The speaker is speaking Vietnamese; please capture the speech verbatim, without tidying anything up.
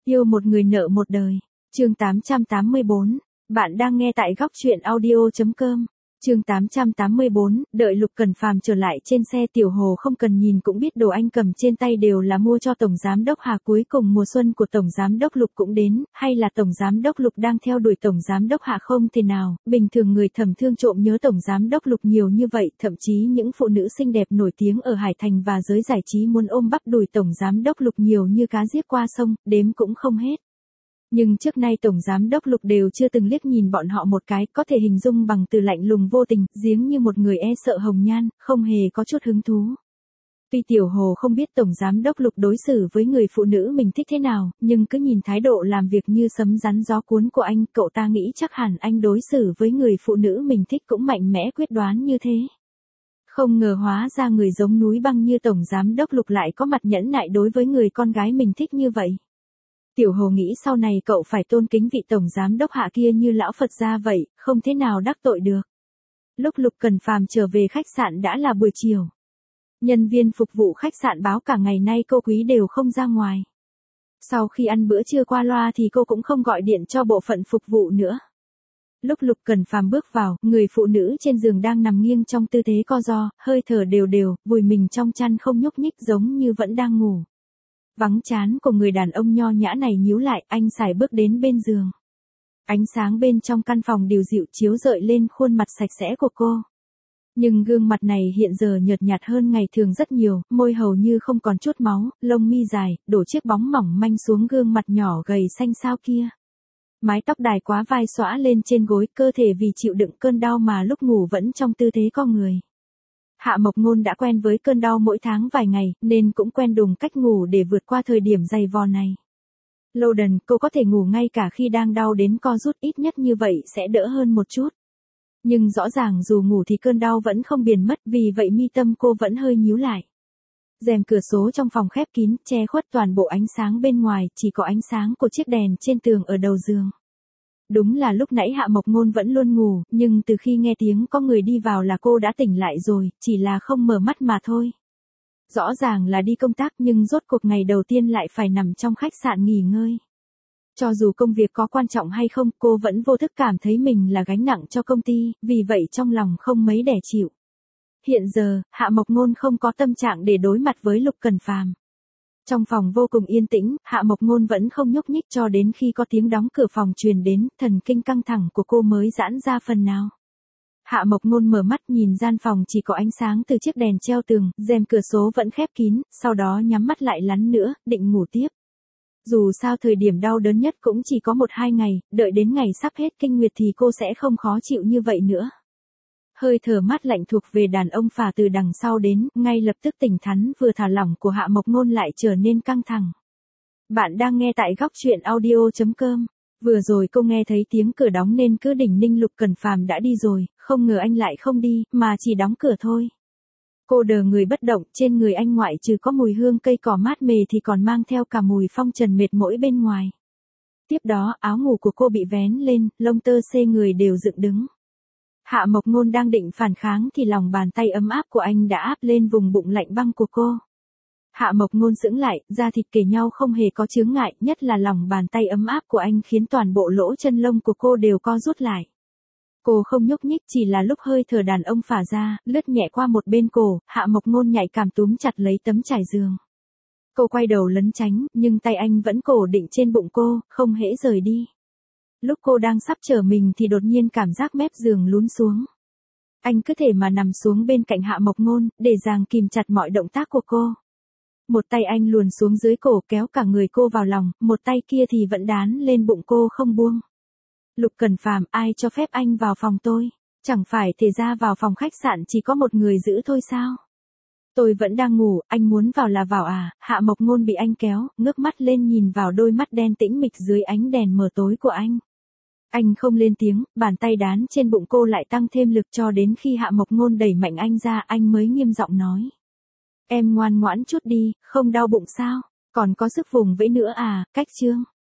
Yêu một người nợ một đời. Chương tám trăm tám mươi bốn. Bạn đang nghe tại góc truyện audio chấm com. Chương tám trăm tám mươi bốn, đợi Lục Cẩn Phàm trở lại trên xe, Tiểu Hồ không cần nhìn cũng biết đồ anh cầm trên tay đều là mua cho Tổng Giám Đốc Hà. Cuối cùng mùa xuân của Tổng Giám Đốc Lục cũng đến, hay là Tổng Giám Đốc Lục đang theo đuổi Tổng Giám Đốc Hà? Không thể nào, bình thường người thầm thương trộm nhớ Tổng Giám Đốc Lục nhiều như vậy, thậm chí những phụ nữ xinh đẹp nổi tiếng ở Hải Thành và giới giải trí muốn ôm bắp đùi Tổng Giám Đốc Lục nhiều như cá giết qua sông, đếm cũng không hết. Nhưng trước nay Tổng Giám Đốc Lục đều chưa từng liếc nhìn bọn họ một cái, có thể hình dung bằng từ lạnh lùng vô tình, giếng như một người e sợ hồng nhan, không hề có chút hứng thú. Tuy Tiểu Hồ không biết Tổng Giám Đốc Lục đối xử với người phụ nữ mình thích thế nào, nhưng cứ nhìn thái độ làm việc như sấm rắn gió cuốn của anh, cậu ta nghĩ chắc hẳn anh đối xử với người phụ nữ mình thích cũng mạnh mẽ quyết đoán như thế. Không ngờ hóa ra người giống núi băng như Tổng Giám Đốc Lục lại có mặt nhẫn nại đối với người con gái mình thích như vậy. Tiểu Hồ nghĩ sau này cậu phải tôn kính vị Tổng Giám Đốc Hạ kia như lão Phật gia vậy, không thế nào đắc tội được. Lúc Lục Cẩn Phàm trở về khách sạn đã là buổi chiều. Nhân viên phục vụ khách sạn báo cả ngày nay cô Quý đều không ra ngoài. Sau khi ăn bữa trưa qua loa thì cô cũng không gọi điện cho bộ phận phục vụ nữa. Lúc Lục Cẩn Phàm bước vào, người phụ nữ trên giường đang nằm nghiêng trong tư thế co ro, hơi thở đều đều, vùi mình trong chăn không nhúc nhích giống như vẫn đang ngủ. Vắng chán của người đàn ông nho nhã này nhíu lại, anh sải bước đến bên giường. Ánh sáng bên trong căn phòng dịu dịu chiếu rọi lên khuôn mặt sạch sẽ của cô. Nhưng gương mặt này hiện giờ nhợt nhạt hơn ngày thường rất nhiều, môi hầu như không còn chút máu, lông mi dài, đổ chiếc bóng mỏng manh xuống gương mặt nhỏ gầy xanh xao kia. Mái tóc đài quá vai xõa lên trên gối, cơ thể vì chịu đựng cơn đau mà lúc ngủ vẫn trong tư thế co người. Hạ Mộc Ngôn đã quen với cơn đau mỗi tháng vài ngày, nên cũng quen đùng cách ngủ để vượt qua thời điểm dày vò này. Lâu đần, cô có thể ngủ ngay cả khi đang đau đến co rút, ít nhất như vậy sẽ đỡ hơn một chút. Nhưng rõ ràng dù ngủ thì cơn đau vẫn không biến mất, vì vậy mi tâm cô vẫn hơi nhíu lại. Rèm cửa sổ trong phòng khép kín, che khuất toàn bộ ánh sáng bên ngoài, chỉ có ánh sáng của chiếc đèn trên tường ở đầu giường. Đúng là lúc nãy Hạ Mộc Ngôn vẫn luôn ngủ, nhưng từ khi nghe tiếng có người đi vào là cô đã tỉnh lại rồi, chỉ là không mở mắt mà thôi. Rõ ràng là đi công tác nhưng rốt cuộc ngày đầu tiên lại phải nằm trong khách sạn nghỉ ngơi. Cho dù công việc có quan trọng hay không, cô vẫn vô thức cảm thấy mình là gánh nặng cho công ty, vì vậy trong lòng không mấy đẻ chịu. Hiện giờ, Hạ Mộc Ngôn không có tâm trạng để đối mặt với Lục Cẩn Phàm. Trong phòng vô cùng yên tĩnh, Hạ Mộc Ngôn vẫn không nhúc nhích cho đến khi có tiếng đóng cửa phòng truyền đến, thần kinh căng thẳng của cô mới giãn ra phần nào. Hạ Mộc Ngôn mở mắt nhìn gian phòng chỉ có ánh sáng từ chiếc đèn treo tường, rèm cửa sổ vẫn khép kín, sau đó nhắm mắt lại lắn nữa, định ngủ tiếp. Dù sao thời điểm đau đớn nhất cũng chỉ có một hai ngày, đợi đến ngày sắp hết kinh nguyệt thì cô sẽ không khó chịu như vậy nữa. Hơi thở mát lạnh thuộc về đàn ông phả từ đằng sau đến, ngay lập tức tỉnh thắn vừa thả lỏng của Hạ Mộc Ngôn lại trở nên căng thẳng. Bạn đang nghe tại góc truyện audio chấm com. Vừa rồi cô nghe thấy tiếng cửa đóng nên cứ đỉnh ninh Lục Cẩn Phàm đã đi rồi, không ngờ anh lại không đi, mà chỉ đóng cửa thôi. Cô đờ người bất động, trên người anh ngoại trừ có mùi hương cây cỏ mát mề thì còn mang theo cả mùi phong trần mệt mỏi bên ngoài. Tiếp đó, áo ngủ của cô bị vén lên, lông tơ xê người đều dựng đứng. Hạ Mộc Ngôn đang định phản kháng thì lòng bàn tay ấm áp của anh đã áp lên vùng bụng lạnh băng của cô. Hạ Mộc Ngôn sững lại, da thịt kề nhau không hề có chướng ngại, nhất là lòng bàn tay ấm áp của anh khiến toàn bộ lỗ chân lông của cô đều co rút lại. Cô không nhúc nhích, chỉ là lúc hơi thở đàn ông phả ra, lướt nhẹ qua một bên cổ, Hạ Mộc Ngôn nhạy cảm túm chặt lấy tấm trải giường. Cô quay đầu lấn tránh, nhưng tay anh vẫn cố định trên bụng cô, không hễ rời đi. Lúc cô đang sắp trở mình thì đột nhiên cảm giác mép giường lún xuống. Anh cứ thể mà nằm xuống bên cạnh Hạ Mộc Ngôn, để giằng kìm chặt mọi động tác của cô. Một tay anh luồn xuống dưới cổ kéo cả người cô vào lòng, một tay kia thì vẫn đán lên bụng cô không buông. Lục Cẩn Phàm, ai cho phép anh vào phòng tôi? Chẳng phải thể ra vào phòng khách sạn chỉ có một người giữ thôi sao? Tôi vẫn đang ngủ, anh muốn vào là vào à? Hạ Mộc Ngôn bị anh kéo, ngước mắt lên nhìn vào đôi mắt đen tĩnh mịch dưới ánh đèn mờ tối của anh. Anh không lên tiếng, bàn tay đán trên bụng cô lại tăng thêm lực cho đến khi Hạ Mộc Ngôn đẩy mạnh anh ra, anh mới nghiêm giọng nói. Em ngoan ngoãn chút đi, không đau bụng sao? Còn có sức vùng vẫy nữa à, cách chương.